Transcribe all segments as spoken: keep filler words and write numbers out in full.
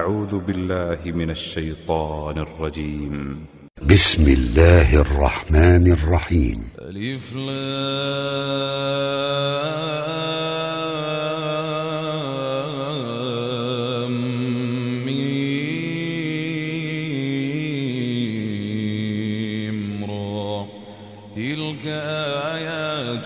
أعوذ بالله من الشيطان الرجيم. بسم الله الرحمن الرحيم. ألف لام ميم را تلك آيات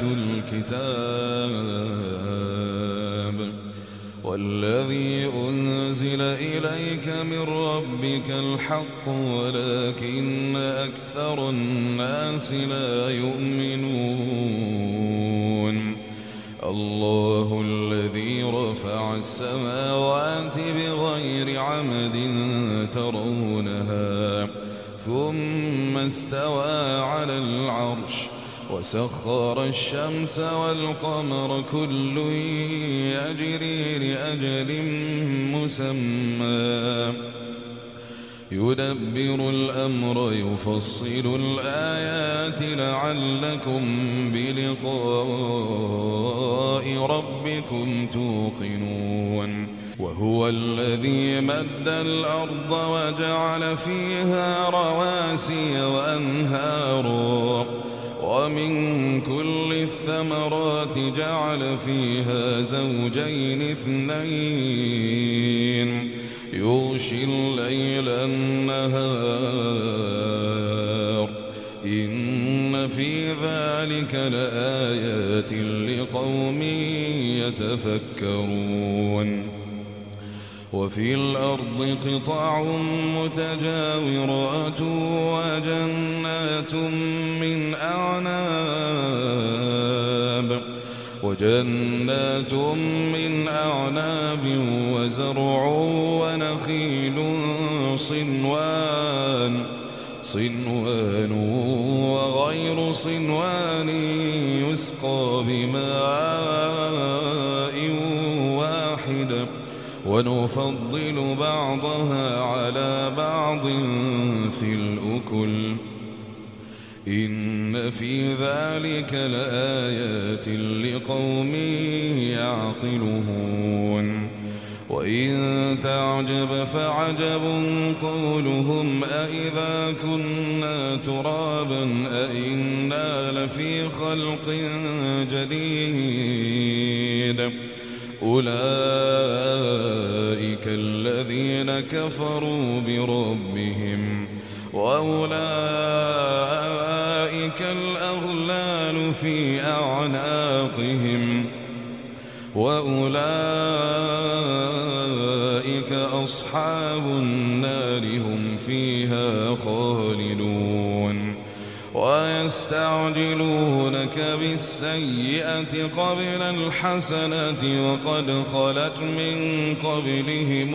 الكتاب والذي أنزل إليك من ربك الحق ولكن أكثر الناس لا يؤمنون. الله الذي رفع السماوات بغير عمد ترونها ثم استوى على العرش وسخر الشمس والقمر كل يجري لأجل مسمى يدبر الأمر يفصل الآيات لعلكم بلقاء ربكم توقنون. وهو الذي مد الأرض وجعل فيها رواسي وأنهارا ومن كل الثمرات جعل فيها زوجين اثنين يغشي الليل النهار إن في ذلك لآيات لقوم يتفكرون. وفي الأرض قطع متجاورات وجنات من أعناب وجنات من أعناب وزرع ونخيل صنوان صنوان وغير صنوان يسقى بماء واحد ونفضل بعضها على بعض في الأكل إن في ذلك لآيات لقوم يعقلون. وإن تعجب فعجب قولهم أإذا كنا ترابا أإنا لفي خلق جديد أولئك الذين كفروا بربهم وأولئك الأغلال في أعناقهم وأولئك أصحاب النار هم فيها خالدون. ويستعجلونك بالسيئة قبل الحسنة وقد خلت من قبلهم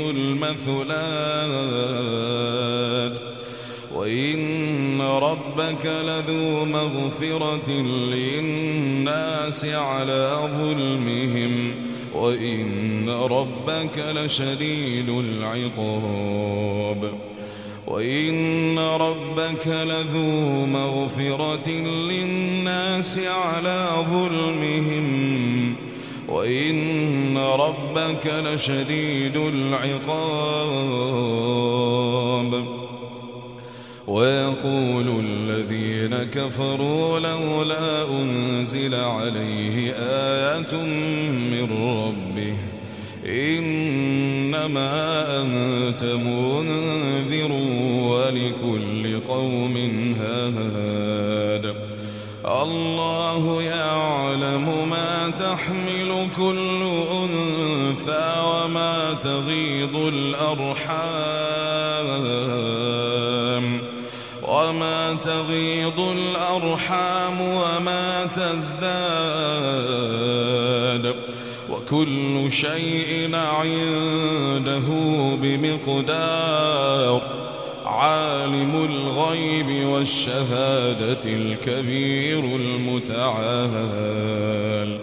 المثلات وإن ربك لذو مغفرة للناس على ظلمهم وإن ربك لشديد العقاب. وإن ربك لذو مغفرة للناس على ظلمهم وإن ربك لشديد العقاب. ويقول الذين كفروا لولا أنزل عليه آية من ربه إنما أنت منذر ولكل قوم هاد. الله يعلم ما تحمل كل أنثى وما تغيض الأرحام وما تغيض الأرحام وما تزداد وكل شيء عنده بمقدار. عالم الغيب والشهادة الكبير المتعال.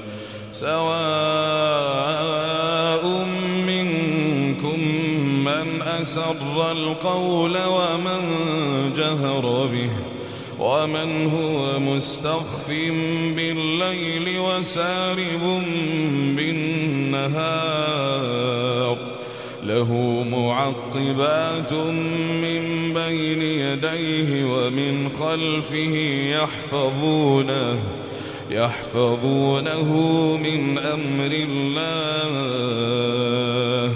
سواء منكم من أسر القول ومن جهر به ومن هو مستخف بالليل وسارب بالنهار له معقبات من بين يديه ومن خلفه يحفظونه يحفظونه من أمر الله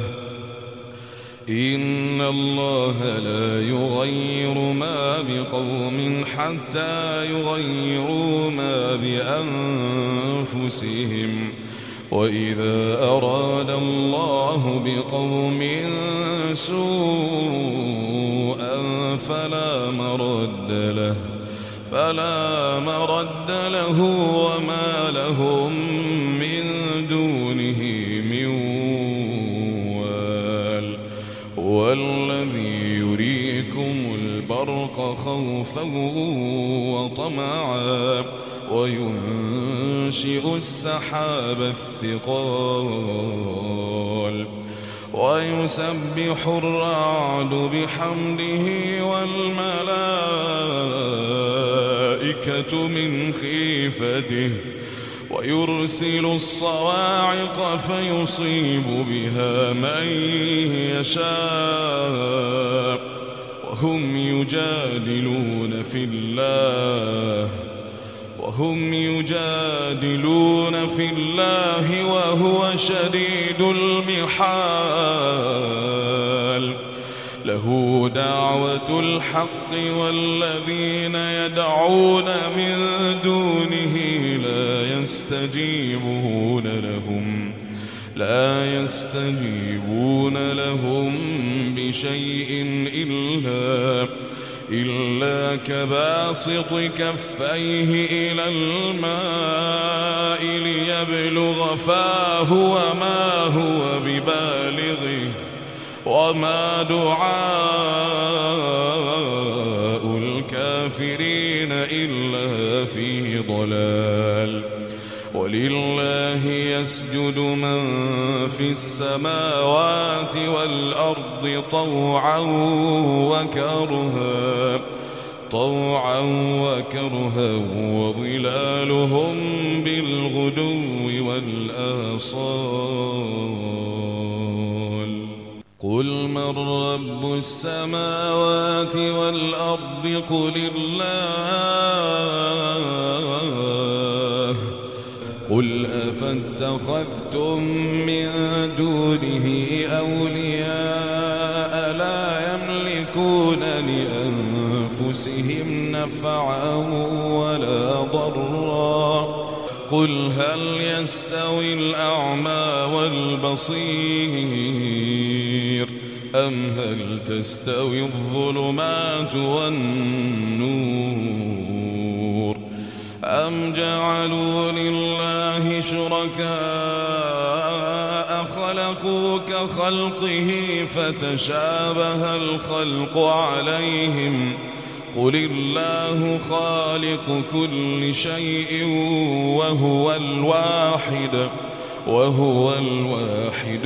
إن الله لا يغير ما بقوم حتى يغيروا ما بأنفسهم وإذا أراد الله بقوم سوءا فلا مرد له فلا مرد له وما لهم من دونه من وال هو الذي يريكم البرق خوفا وطمعا وينشئ السحاب الثقال ويسبح الرعد بحمده والملائكة من خيفته ويرسل الصواعق فيصيب بها من يشاء وهم يجادلون في الله وهم يجادلون في الله وهو شديد المحال له دعوة الحق والذين يدعون من دونه لا يستجيبون لهم لا يستجيبون لهم بشيء إلا إلا كباسط كفيه إلى الماء ليبلغ فاه وما هو ببالغه وما دعاء الكافرين إلا في ضلال ولله يسجد من في السماوات والأرض طوعا وكرها طوعا وكرها وظلالهم بالغدو والآصال قل من رب السماوات والأرض قل الله قل أفاتخذتم من دونه أولياء لا يملكون لأنفسهم نفعا ولا ضرا قل هل يستوي الأعمى والبصير أم هل تستوي الظلمات والنور أم جعلوا لله شركاء خلقوا كخلقه فتشابه الخلق عليهم قل الله خالق كل شيء وهو الواحد وهو الواحد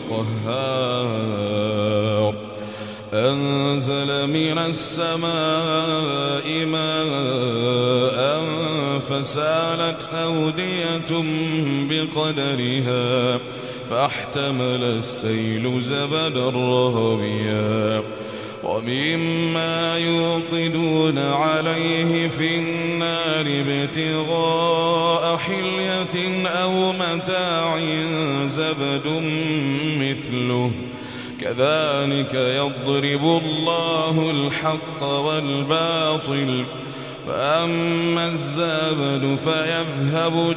القهار أنزل من السماء ماء فسالت أودية بقدرها فاحتمل السيل زبدا رهبيا ومما يوقدون عليه في النار ابتغاء حلية أو متاع زبد مثله كذلك يضرب الله الحق والباطل فأما الزبد فيذهب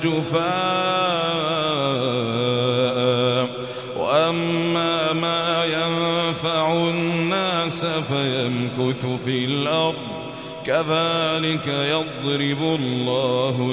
جفاء وأما ما ينفع الناس فيمكث في الأرض كذلك يضرب الله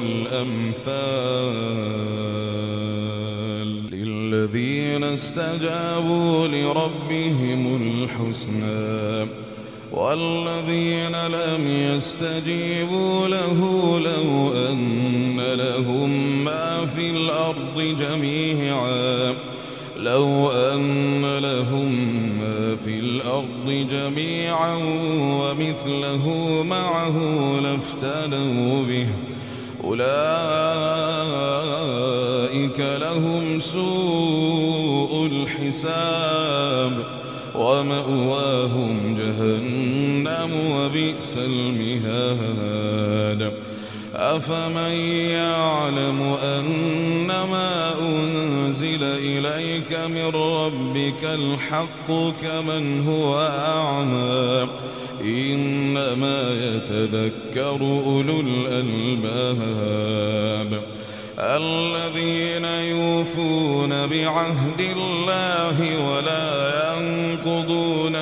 الأمثال للذين استجابوا لربهم الحسنى والذين لم يستجيبوا له لو أن لهم ما في الأرض جميعا لو أن لهم ما في الأرض جميعا ومثله معه لافتدوا به أولئك لهم سوء الحساب ومأواهم جهنم وبئس المهاد أفمن يعلم أنما أنزل إليك من ربك الحق كمن هو أعمى إنما يتذكر أولو الألباب الذين يوفون بعهد الله ولا ينقضون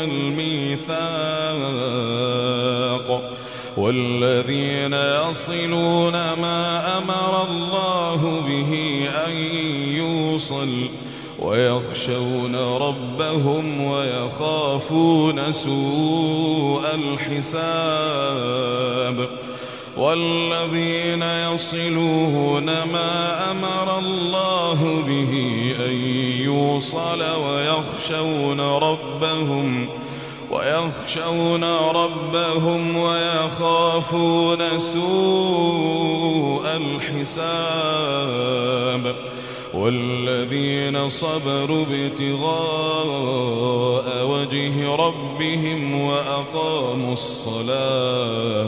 الميثاق والذين يصلون ما أمر الله به أن يوصل ويخشون ربهم ويخافون سوء الحساب والذين يصلون ما أمر الله به أن يوصل ويخشون ربهم ويخشون ربهم ويخافون سوء الحساب والذين صبروا ابتغاء وجه ربهم وأقاموا الصلاة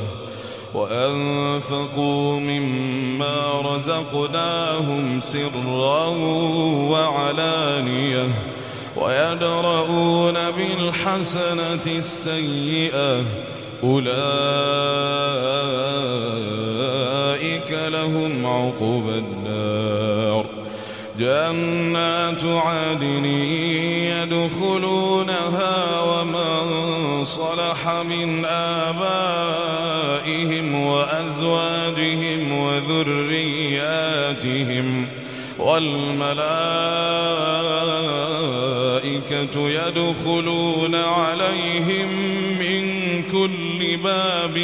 وأنفقوا مما رزقناهم سرا وعلانية ويدرؤون بالحسنة السيئة أولئك لهم عقبى النار جنات عدن يدخلونها ومن صلح من آبائهم وأزواجهم وذرياتهم والملائكة يدخلون عليهم من كل باب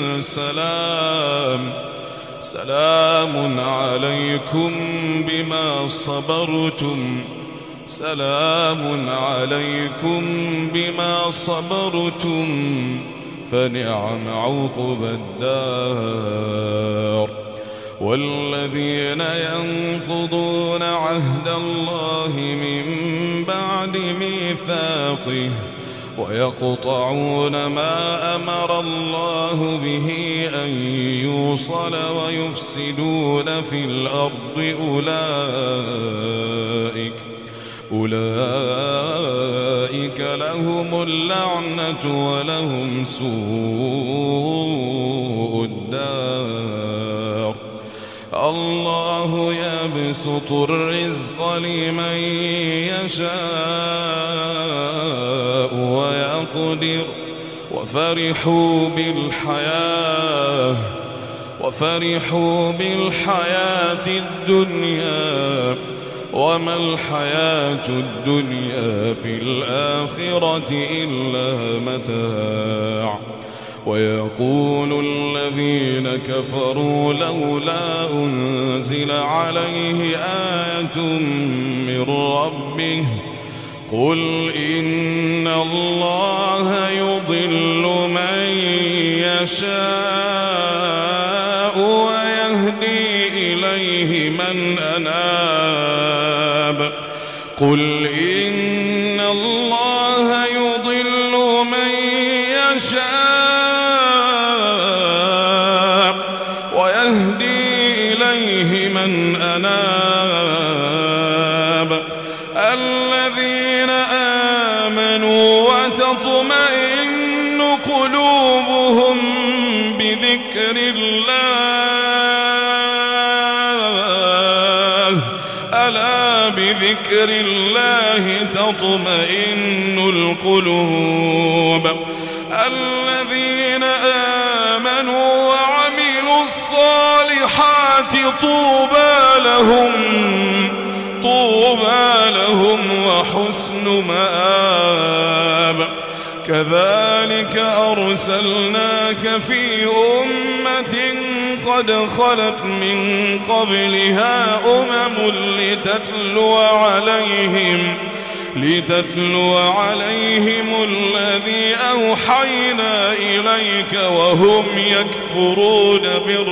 سلام سلام عليكم بما صبرتم سلام عليكم بما صبرتم فنعم عقبى الدار والذين ينقضون عهد الله من بعد ميثاقه ويقطعون ما أمر الله به أن يوصل ويفسدون في الأرض أولئك أولئك لهم اللعنة ولهم سوء الدار الله يبسط الرزق لمن يشاء ويقدر وفرحوا بالحياة وفرحوا بالحياة الدنيا وما الحياة الدنيا في الآخرة إلا متاع ويقول الذين كفروا لولا أنزل عليه آية من ربه قل إن الله يضل من يشاء ويهدي إليه من أناب قل إن الله يضل من يشاء ويهدي إليه من أناب الذين آمنوا وتطمئن قلوبهم بذكر الله ألا بذكر الله تطمئن القلوب الذين آمنوا وعملوا الصالحات طوبى لهم طوبى لهم وحسن مآب كذلك أرسلناك في أمة قد خلت من قبلها أمم لتتلو عليهم لتتلو عليهم الذي أوحينا إليك وهم يكفرون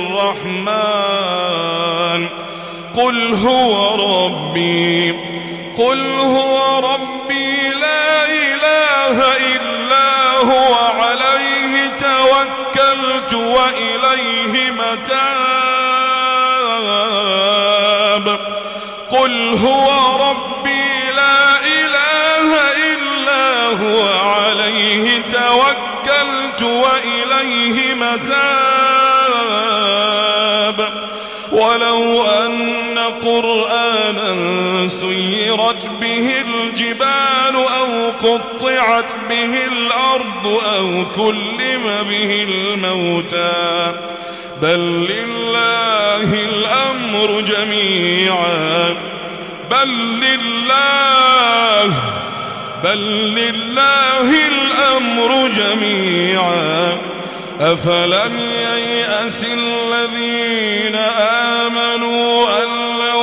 بالرحمن قل هو ربي قل هو ربي لا إله إلا هو عليه توكلت وإليه متاب قل هو ربي لا إله إلا هو عليه توكلت وإليه متاب ولو أن قرآنا سيرت به الجبال أو قطعت به الأرض أو كلم به الموتى بل لله الأمر جميعا بل لله بل لله الأمر جميعا أفلم ييأس الذين آمنوا أن لو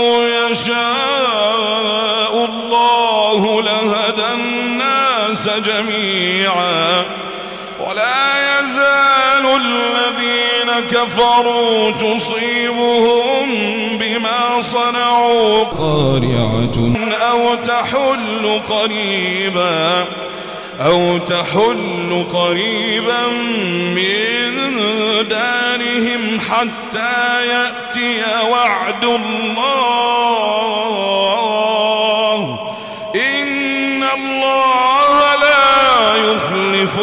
يشاء الله لهدى الناس جميعا ولا يزال الذين كفروا تصيبهم بما صنعوا قارعة أو تحل قريبا أو تحل قريبا من دارهم حتى يأتي وعد الله إن الله لا يخلف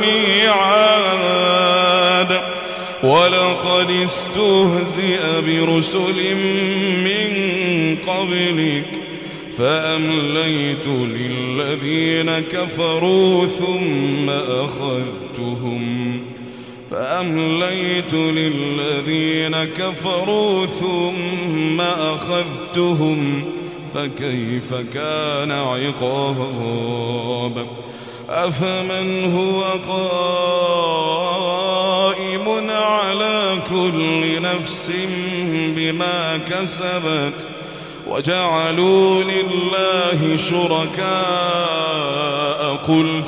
الميعاد ولقد استهزئ برسل من قبلك فأمليت للذين كفروا ثم أخذتهم فأمليت للذين كفروا ثم أخذتهم فكيف كان عقاب أفمن هو قائم على كل نفس بما كسبت وجعلوا لله شركاء قل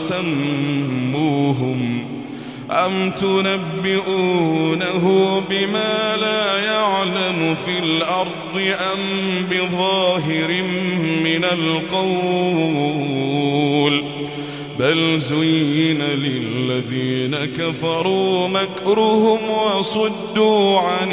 سموهم أم تنبئونه بما لا يعلم في الأرض أم بظاهر من القول بل زين للذين كفروا مكرهم وصدوا عن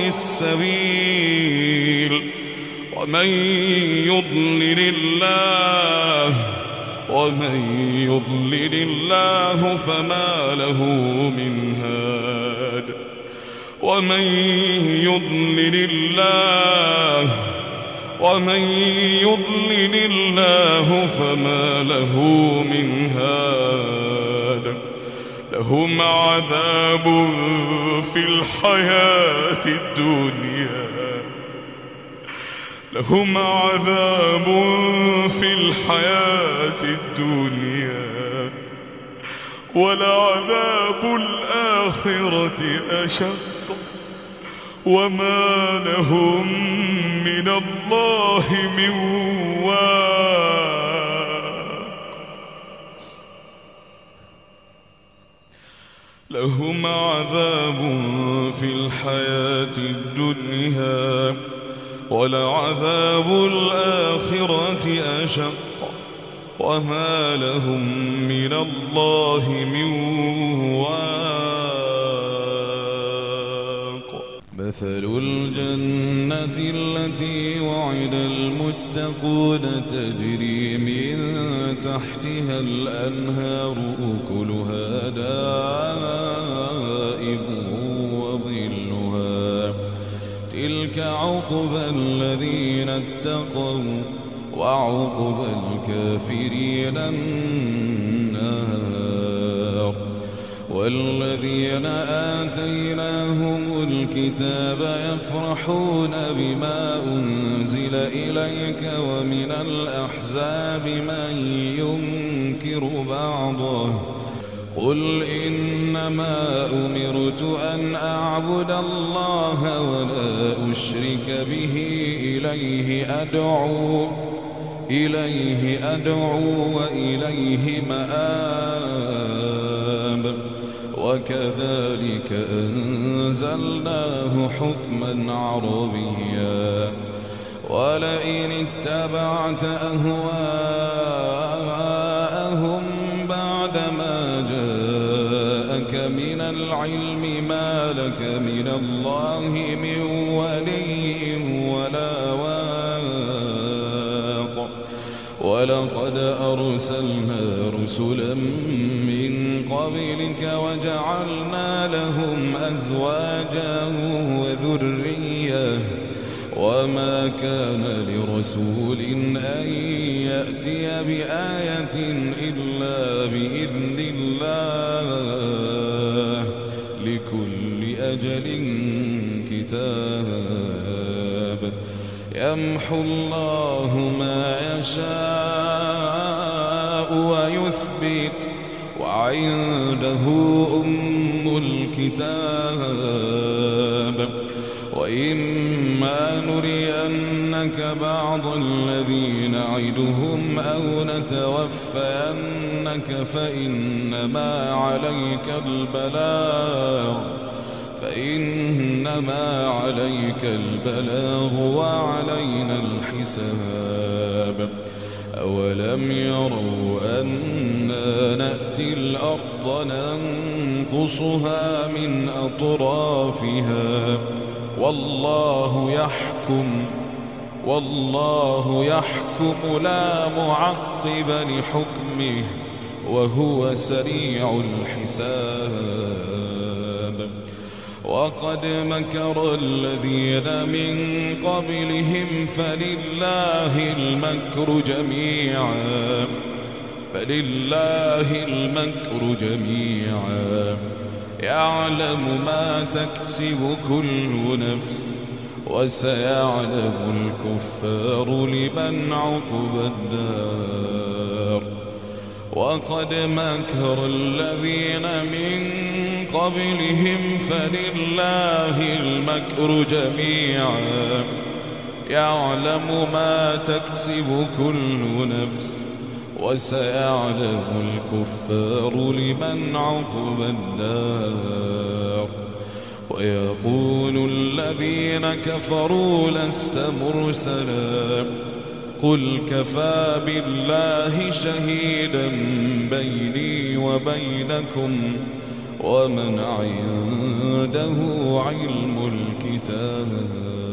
السبيل ومن يضلل الله ومن يضلل الله فما له من هاد ومن يضلل الله ومن يضلل الله فما له من هاد لهم عذاب في الحياة الدنيا لهم عذاب في الحياة الدنيا ولعذاب الآخرة أشق وما لهم من الله من واق لهم عذاب في الحياة الدنيا ولعذاب الآخرة أشق وما لهم من الله من واق مثل الجنة التي وعد المتقون تجري من تحتها الأنهار أكلها دائم وظلها تلك عقبى الذين اتقوا وعقبى الكافرين النار والذين آتيناهم الكتاب يفرحون بما أنزل إليك ومن الأحزاب من ينكر بعضه قل إنما أمرت أن أعبد الله ولا أشرك به إليه أدعو إليه أدعو وإليه مآب وكذلك أنزلناه حكما عربيا ولئن اتبعت أهواءهم بعدما جاءك من العلم ما لك من الله من ولي ولا واق ولقد أرسلنا رسلا من قبلك وجعلنا لهم أزواجا وذرية وما كان لرسول أن يأتي بآية إلا بإذن الله لكل أجل كتاب يمحو الله ما يشاء ويثبت وعنده أم الكتاب وإما نرينك بعض الذي نعدهم أو نتوفينك فإنما عليك البلاغ فإنما عليك البلاغ وعلينا الحساب أولم يروا أنا نأتي الأرض ننقصها من أطرافها والله يحكم والله يحكم لا معقب لحكمه وهو سريع الحساب وقد مكر الذين من قبلهم فلله المكر جميعا فلله المكر جميعا يعلم ما تكسب كل نفس وسيعلم الكفار لمن عقب الدار وقد مكر الذين من قبلهم فلله المكر جميعا يعلم ما تكسب كل نفس وسيعلم الكفار لمن عقب الدار ويقول الذين كفروا لست مرسلا قل كفى بالله شهيدا بيني وبينكم ومن عنده علم الكتاب